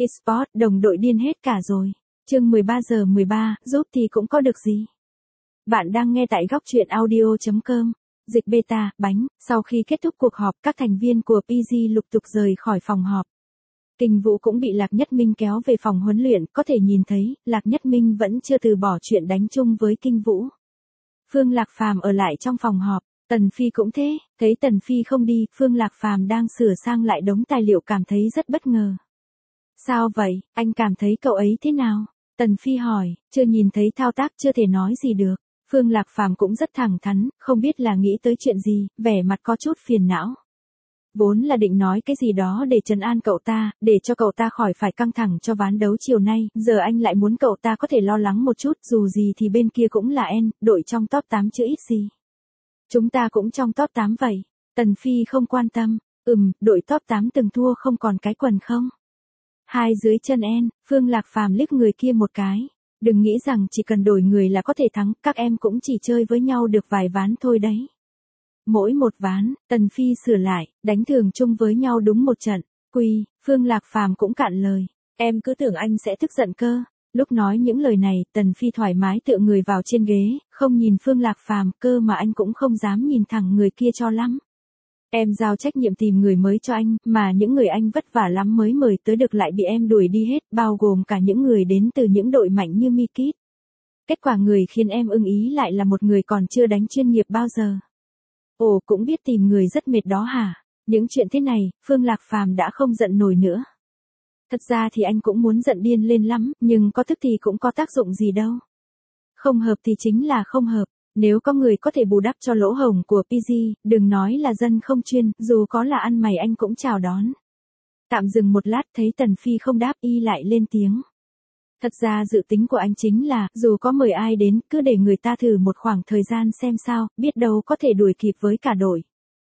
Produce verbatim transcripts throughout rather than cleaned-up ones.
eSports, đồng đội điên hết cả rồi. Chương mười ba giờ mười ba, giúp thì cũng có được gì. Bạn đang nghe tại góc truyện audio chấm com. Dịch beta, bánh, sau khi kết thúc cuộc họp, các thành viên của pê giê lục tục rời khỏi phòng họp. Kình Vũ cũng bị Lạc Nhất Minh kéo về phòng huấn luyện, có thể nhìn thấy, Lạc Nhất Minh vẫn chưa từ bỏ chuyện đánh chung với Kinh Vũ. Phương Lạc Phàm ở lại trong phòng họp, Tần Phi cũng thế, thấy Tần Phi không đi, Phương Lạc Phàm đang sửa sang lại đống tài liệu cảm thấy rất bất ngờ. Sao vậy, anh cảm thấy cậu ấy thế nào? Tần Phi hỏi, chưa nhìn thấy thao tác chưa thể nói gì được. Phương Lạc Phàm cũng rất thẳng thắn, không biết là nghĩ tới chuyện gì, vẻ mặt có chút phiền não. Vốn là định nói cái gì đó để trấn an cậu ta, để cho cậu ta khỏi phải căng thẳng cho ván đấu chiều nay, giờ anh lại muốn cậu ta có thể lo lắng một chút, dù gì thì bên kia cũng là N, đội trong top tám chứ ít gì. Chúng ta cũng trong top tám vậy. Tần Phi không quan tâm, ừm, đội top tám từng thua không còn cái quần không? Hai dưới chân N, Phương Lạc Phàm liếc người kia một cái. Đừng nghĩ rằng chỉ cần đổi người là có thể thắng, các em cũng chỉ chơi với nhau được vài ván thôi đấy. Mỗi một ván, Tần Phi sửa lại, đánh thường chung với nhau đúng một trận. Quy, Phương Lạc Phàm cũng cạn lời. Em cứ tưởng anh sẽ tức giận cơ. Lúc nói những lời này, Tần Phi thoải mái tựa người vào trên ghế, không nhìn Phương Lạc Phàm, cơ mà anh cũng không dám nhìn thẳng người kia cho lắm. Em giao trách nhiệm tìm người mới cho anh, mà những người anh vất vả lắm mới mời tới được lại bị em đuổi đi hết, bao gồm cả những người đến từ những đội mạnh như Mikit. Kết quả người khiến em ưng ý lại là một người còn chưa đánh chuyên nghiệp bao giờ. Ồ, cũng biết tìm người rất mệt đó hả? Những chuyện thế này, Phương Lạc Phàm đã không giận nổi nữa. Thật ra thì anh cũng muốn giận điên lên lắm, nhưng có thức thì cũng có tác dụng gì đâu. Không hợp thì chính là không hợp. Nếu có người có thể bù đắp cho lỗ hổng của pê giê, đừng nói là dân không chuyên, dù có là ăn mày anh cũng chào đón. Tạm dừng một lát thấy Tần Phi không đáp, y lại lên tiếng. Thật ra dự tính của anh chính là, dù có mời ai đến, cứ để người ta thử một khoảng thời gian xem sao, biết đâu có thể đuổi kịp với cả đội.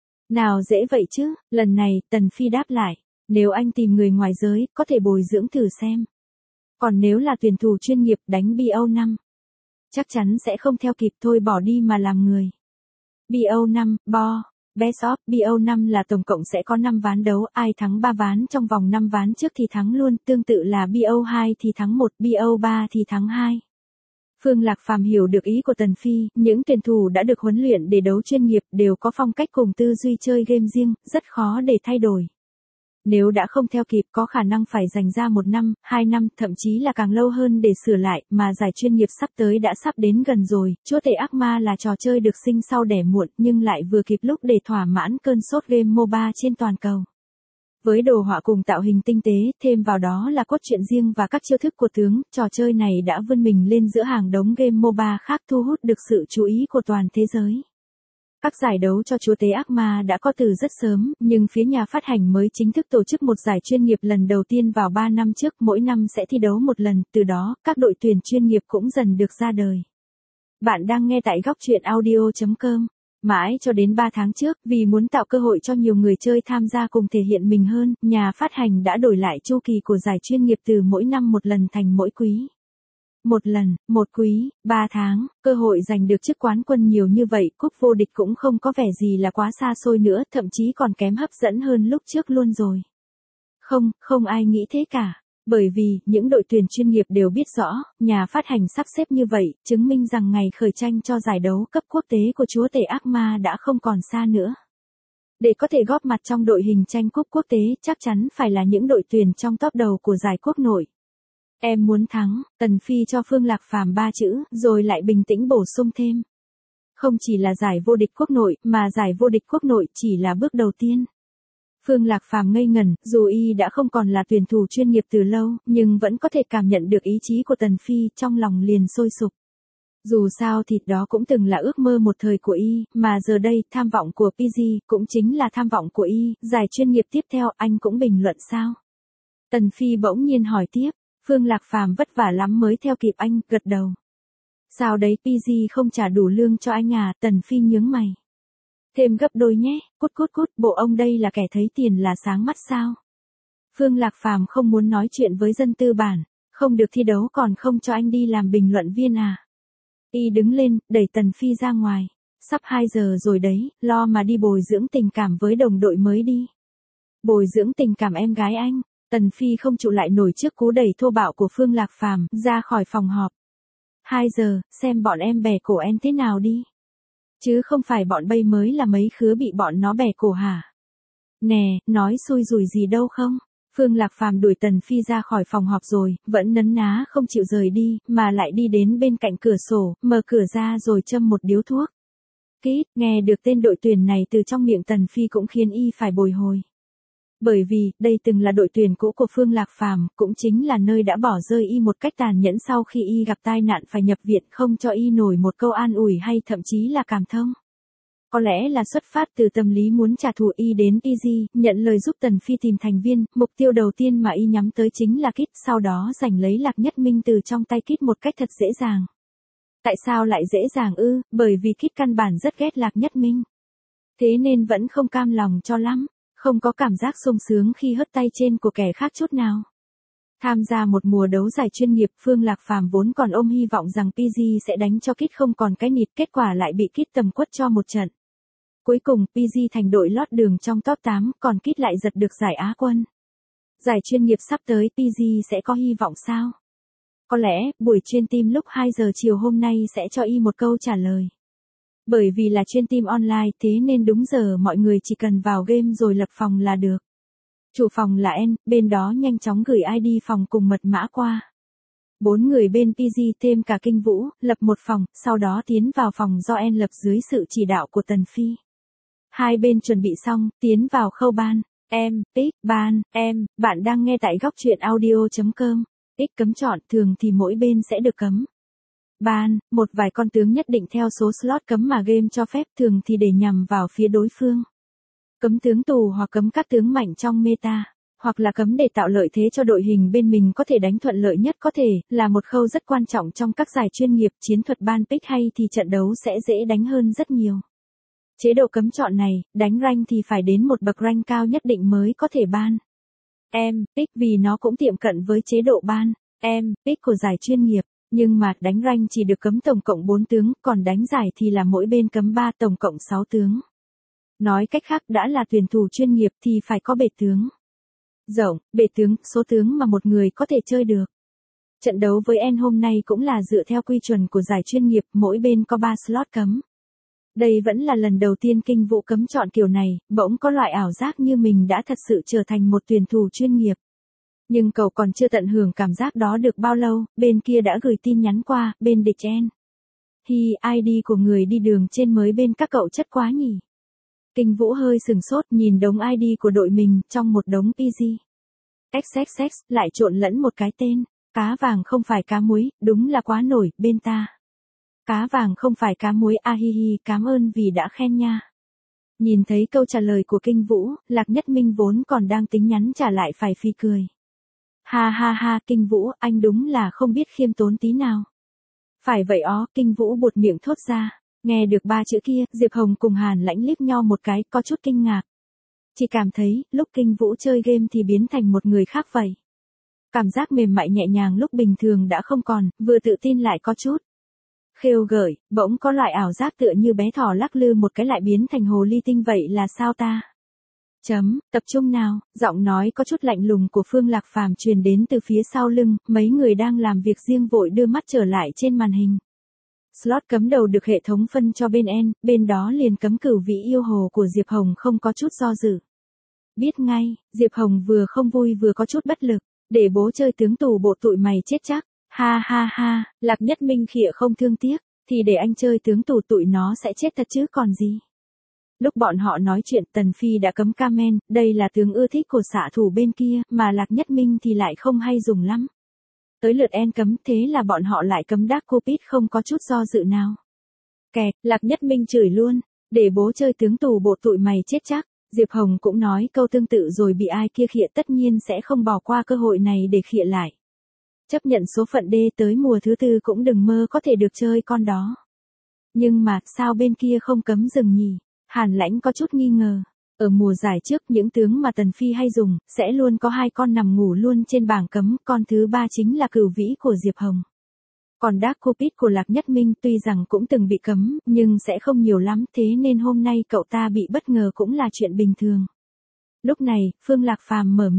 Nào dễ vậy chứ, lần này, Tần Phi đáp lại. Nếu anh tìm người ngoài giới, có thể bồi dưỡng thử xem. Còn nếu là tuyển thủ chuyên nghiệp đánh bê o năm, chắc chắn sẽ không theo kịp, thôi bỏ đi mà làm người. bê o năm, bo, best of, bê o năm là tổng cộng sẽ có năm ván đấu, ai thắng ba ván trong vòng năm ván trước thì thắng luôn, tương tự là bê o hai thì thắng một, bê o ba thì thắng hai. Phương Lạc Phàm hiểu được ý của Tần Phi, những tuyển thủ đã được huấn luyện để đấu chuyên nghiệp đều có phong cách cùng tư duy chơi game riêng, rất khó để thay đổi. Nếu đã không theo kịp có khả năng phải dành ra một năm, hai năm, thậm chí là càng lâu hơn để sửa lại, mà giải chuyên nghiệp sắp tới đã sắp đến gần rồi. Chúa tể ác ma là trò chơi được sinh sau đẻ muộn, nhưng lại vừa kịp lúc để thỏa mãn cơn sốt game MOBA trên toàn cầu. Với đồ họa cùng tạo hình tinh tế, thêm vào đó là cốt truyện riêng và các chiêu thức của tướng, trò chơi này đã vươn mình lên giữa hàng đống game MOBA khác, thu hút được sự chú ý của toàn thế giới. Các giải đấu cho chúa tể ác ma đã có từ rất sớm, nhưng phía nhà phát hành mới chính thức tổ chức một giải chuyên nghiệp lần đầu tiên vào ba năm trước, mỗi năm sẽ thi đấu một lần, từ đó, các đội tuyển chuyên nghiệp cũng dần được ra đời. Bạn đang nghe tại góc truyện audio chấm com. Mãi cho đến ba tháng trước, vì muốn tạo cơ hội cho nhiều người chơi tham gia cùng thể hiện mình hơn, nhà phát hành đã đổi lại chu kỳ của giải chuyên nghiệp từ mỗi năm một lần thành mỗi quý. Một lần, một quý, ba tháng, cơ hội giành được chức quán quân nhiều như vậy, cúp vô địch cũng không có vẻ gì là quá xa xôi nữa, thậm chí còn kém hấp dẫn hơn lúc trước luôn rồi. Không, không ai nghĩ thế cả. Bởi vì, những đội tuyển chuyên nghiệp đều biết rõ, nhà phát hành sắp xếp như vậy, chứng minh rằng ngày khởi tranh cho giải đấu cấp quốc tế của chúa tể ác ma đã không còn xa nữa. Để có thể góp mặt trong đội hình tranh cúp quốc tế, chắc chắn phải là những đội tuyển trong top đầu của giải quốc nội. Em muốn thắng, Tần Phi cho Phương Lạc Phàm ba chữ, rồi lại bình tĩnh bổ sung thêm. Không chỉ là giải vô địch quốc nội, mà giải vô địch quốc nội chỉ là bước đầu tiên. Phương Lạc Phàm ngây ngẩn, dù y đã không còn là tuyển thủ chuyên nghiệp từ lâu, nhưng vẫn có thể cảm nhận được ý chí của Tần Phi, trong lòng liền sôi sục. Dù sao thì đó cũng từng là ước mơ một thời của y, mà giờ đây, tham vọng của pê giê, cũng chính là tham vọng của y, giải chuyên nghiệp tiếp theo, anh cũng bình luận sao? Tần Phi bỗng nhiên hỏi tiếp. Phương Lạc Phàm vất vả lắm mới theo kịp anh, gật đầu. Sao đấy pê giê không trả đủ lương cho anh à? Tần Phi nhướng mày. Thêm gấp đôi nhé, cút cút cút, bộ ông đây là kẻ thấy tiền là sáng mắt sao? Phương Lạc Phàm không muốn nói chuyện với dân tư bản, không được thi đấu còn không cho anh đi làm bình luận viên à? Y đứng lên, đẩy Tần Phi ra ngoài. Sắp hai giờ rồi đấy, lo mà đi bồi dưỡng tình cảm với đồng đội mới đi. Bồi dưỡng tình cảm em gái anh. Tần Phi không trụ lại nổi trước cú đẩy thô bạo của Phương Lạc Phàm ra khỏi phòng họp. Hai giờ, xem bọn em bẻ cổ em thế nào đi. Chứ không phải bọn bây mới là mấy khứa bị bọn nó bẻ cổ hả? Nè, nói xui rủi gì đâu không? Phương Lạc Phàm đuổi Tần Phi ra khỏi phòng họp rồi, vẫn nấn ná không chịu rời đi, mà lại đi đến bên cạnh cửa sổ, mở cửa ra rồi châm một điếu thuốc. Kít, nghe được tên đội tuyển này từ trong miệng Tần Phi cũng khiến y phải bồi hồi. Bởi vì, đây từng là đội tuyển cũ của Phương Lạc Phàm, cũng chính là nơi đã bỏ rơi y một cách tàn nhẫn sau khi y gặp tai nạn phải nhập viện, không cho y nổi một câu an ủi hay thậm chí là cảm thông. Có lẽ là xuất phát từ tâm lý muốn trả thù, y đến pê giê, nhận lời giúp Tần Phi tìm thành viên, mục tiêu đầu tiên mà y nhắm tới chính là Kít, sau đó giành lấy Lạc Nhất Minh từ trong tay Kít một cách thật dễ dàng. Tại sao lại dễ dàng ư? Bởi vì Kít căn bản rất ghét Lạc Nhất Minh. Thế nên vẫn không cam lòng cho lắm, không có cảm giác sung sướng khi hất tay trên của kẻ khác chút nào. Tham gia một mùa đấu giải chuyên nghiệp, Phương Lạc Phàm vốn còn ôm hy vọng rằng pê giê sẽ đánh cho Kít không còn cái nịt, kết quả lại bị Kít tầm quất cho một trận. Cuối cùng, pê giê thành đội lót đường trong top tám, còn Kít lại giật được giải Á quân. Giải chuyên nghiệp sắp tới, pê giê sẽ có hy vọng sao? Có lẽ, buổi chuyên team lúc hai giờ chiều hôm nay sẽ cho y một câu trả lời. Bởi vì là chuyên team online, thế nên đúng giờ mọi người chỉ cần vào game rồi lập phòng là được. Chủ phòng là N, bên đó nhanh chóng gửi i đê phòng cùng mật mã qua. Bốn người bên pê giê thêm cả Kinh Vũ, lập một phòng, sau đó tiến vào phòng do N lập dưới sự chỉ đạo của Tần Phi. Hai bên chuẩn bị xong, tiến vào khâu ban. Em, tích, ban, em, bạn đang nghe tại góc truyện audio chấm com. Tích cấm chọn, thường thì mỗi bên sẽ được cấm. Ban, một vài con tướng nhất định theo số slot cấm mà game cho phép, thường thì để nhằm vào phía đối phương. Cấm tướng tù hoặc cấm các tướng mạnh trong meta, hoặc là cấm để tạo lợi thế cho đội hình bên mình có thể đánh thuận lợi nhất có thể, là một khâu rất quan trọng trong các giải chuyên nghiệp. Chiến thuật ban pick hay thì trận đấu sẽ dễ đánh hơn rất nhiều. Chế độ cấm chọn này, đánh rank thì phải đến một bậc rank cao nhất định mới có thể ban. Em, pick vì nó cũng tiệm cận với chế độ ban, em, pick của giải chuyên nghiệp. Nhưng mà, đánh rank chỉ được cấm tổng cộng bốn tướng, còn đánh giải thì là mỗi bên cấm ba, tổng cộng sáu tướng. Nói cách khác, đã là tuyển thủ chuyên nghiệp thì phải có bệ tướng. Rộng, bệ tướng, số tướng mà một người có thể chơi được. Trận đấu với N hôm nay cũng là dựa theo quy chuẩn của giải chuyên nghiệp, mỗi bên có ba slot cấm. Đây vẫn là lần đầu tiên Kinh Vũ cấm chọn kiểu này, bỗng có loại ảo giác như mình đã thật sự trở thành một tuyển thủ chuyên nghiệp. Nhưng cậu còn chưa tận hưởng cảm giác đó được bao lâu, bên kia đã gửi tin nhắn qua, bên địch N. Hi, i đê của người đi đường trên mới bên các cậu chất quá nhỉ. Kinh Vũ hơi sừng sốt nhìn đống i đê của đội mình, trong một đống pê giê. ích ích ích, lại trộn lẫn một cái tên, cá vàng không phải cá muối, đúng là quá nổi, bên ta. Cá vàng không phải cá muối, a hi hi, cảm ơn vì đã khen nha. Nhìn thấy câu trả lời của Kinh Vũ, Lạc Nhất Minh vốn còn đang tính nhắn trả lại phải phì cười. Ha ha ha, Kinh Vũ, anh đúng là không biết khiêm tốn tí nào. Phải vậy ó, Kinh Vũ buột miệng thốt ra. Nghe được ba chữ kia, Diệp Hồng cùng Hàn Lãnh liếc nhau một cái, có chút kinh ngạc. Chỉ cảm thấy, lúc Kinh Vũ chơi game thì biến thành một người khác vậy. Cảm giác mềm mại nhẹ nhàng lúc bình thường đã không còn, vừa tự tin lại có chút khêu gợi, bỗng có loại ảo giác tựa như bé thỏ lắc lư một cái lại biến thành hồ ly tinh vậy là sao ta? Chấm, tập trung nào, giọng nói có chút lạnh lùng của Phương Lạc Phàm truyền đến từ phía sau lưng, mấy người đang làm việc riêng vội đưa mắt trở lại trên màn hình. Slot cấm đầu được hệ thống phân cho bên N, bên đó liền cấm Cửu Vĩ Yêu Hồ của Diệp Hồng không có chút do dự. Biết ngay, Diệp Hồng vừa không vui vừa có chút bất lực, để bố chơi tướng tù bộ tụi mày chết chắc, ha ha ha, Lạc Nhất Minh khịa không thương tiếc, thì để anh chơi tướng tù tụi nó sẽ chết thật chứ còn gì. Lúc bọn họ nói chuyện Tần Phi đã cấm Kamen, đây là tướng ưa thích của xạ thủ bên kia, mà Lạc Nhất Minh thì lại không hay dùng lắm. Tới lượt N cấm, thế là bọn họ lại cấm Dark Cupid không có chút do dự nào. Kẹt, Lạc Nhất Minh chửi luôn, để bố chơi tướng tù bộ tụi mày chết chắc. Diệp Hồng cũng nói câu tương tự rồi bị ai kia khịa, tất nhiên sẽ không bỏ qua cơ hội này để khịa lại. Chấp nhận số phận đê tới mùa thứ tư cũng đừng mơ có thể được chơi con đó. Nhưng mà, sao bên kia không cấm rừng nhỉ? Hàn Lãnh có chút nghi ngờ. Ở mùa giải trước, những tướng mà Tần Phi hay dùng, sẽ luôn có hai con nằm ngủ luôn trên bảng cấm, con thứ ba chính là Cửu Vĩ của Diệp Hồng. Còn Dark Cupid của Lạc Nhất Minh tuy rằng cũng từng bị cấm, nhưng sẽ không nhiều lắm, thế nên hôm nay cậu ta bị bất ngờ cũng là chuyện bình thường. Lúc này, Phương Lạc Phàm mở miệng,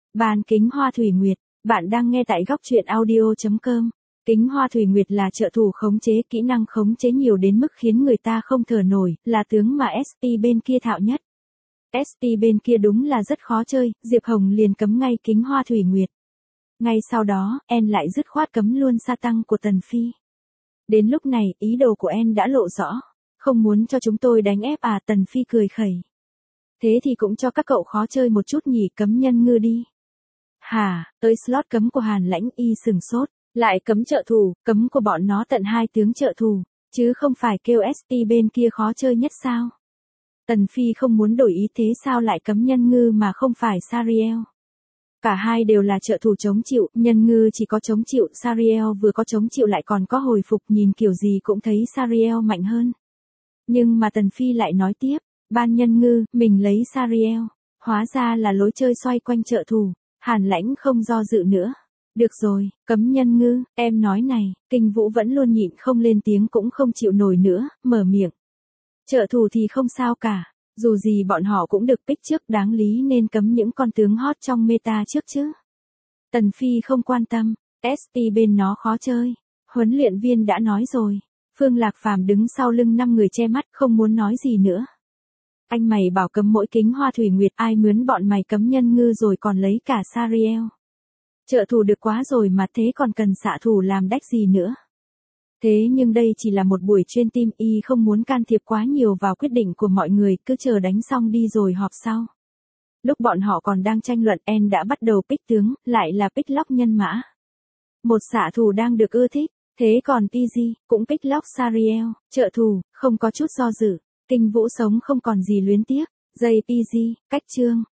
Ban kính hoa thủy nguyệt, bạn đang nghe tại góc truyện audio chấm com. Kính hoa thủy nguyệt là trợ thủ khống chế, kỹ năng khống chế nhiều đến mức khiến người ta không thở nổi, là tướng mà ét pê bên kia thạo nhất. ét pê bên kia đúng là rất khó chơi, Diệp Hồng liền cấm ngay kính hoa thủy nguyệt. Ngay sau đó, En lại dứt khoát cấm luôn sa tăng của Tần Phi. Đến lúc này, ý đồ của En đã lộ rõ. Không muốn cho chúng tôi đánh ép à, Tần Phi cười khẩy. Thế thì cũng cho các cậu khó chơi một chút nhỉ, cấm nhân ngư đi. Hả, tới slot cấm của Hàn Lãnh Y sừng sốt, lại cấm trợ thủ, cấm của bọn nó tận hai tướng trợ thủ, chứ không phải kêu ét pê bên kia khó chơi nhất sao? Tần Phi không muốn đổi ý, thế sao lại cấm nhân ngư mà không phải Sariel? Cả hai đều là trợ thủ chống chịu, nhân ngư chỉ có chống chịu, Sariel vừa có chống chịu lại còn có hồi phục, nhìn kiểu gì cũng thấy Sariel mạnh hơn. Nhưng mà Tần Phi lại nói tiếp, ban nhân ngư, mình lấy Sariel. Hóa ra là lối chơi xoay quanh trợ thủ. Hàn Lãnh không do dự nữa. Được rồi, cấm nhân ngư, em nói này, Kinh Vũ vẫn luôn nhịn không lên tiếng cũng không chịu nổi nữa, mở miệng. Trợ thủ thì không sao cả, dù gì bọn họ cũng được pick trước, đáng lý nên cấm những con tướng hot trong meta trước chứ. Tần Phi không quan tâm, ét pê bên nó khó chơi, huấn luyện viên đã nói rồi. Phương Lạc Phàm đứng sau lưng năm người che mắt, không muốn nói gì nữa. Anh mày bảo cấm mỗi kính hoa thủy nguyệt, ai mướn bọn mày cấm nhân ngư rồi còn lấy cả Sariel. Trợ thủ được quá rồi mà, thế còn cần xạ thủ làm đách gì nữa. Thế nhưng đây chỉ là một buổi chuyên team, y không muốn can thiệp quá nhiều vào quyết định của mọi người, cứ chờ đánh xong đi rồi họp sau. Lúc bọn họ còn đang tranh luận, En đã bắt đầu pick tướng, lại là pick lock nhân mã. Một xạ thủ đang được ưa thích, thế còn pê giê cũng pick lock Sariel, trợ thủ, không có chút do dự. Kinh Vũ sống không còn gì luyến tiếc, giây pê giê, cách chương,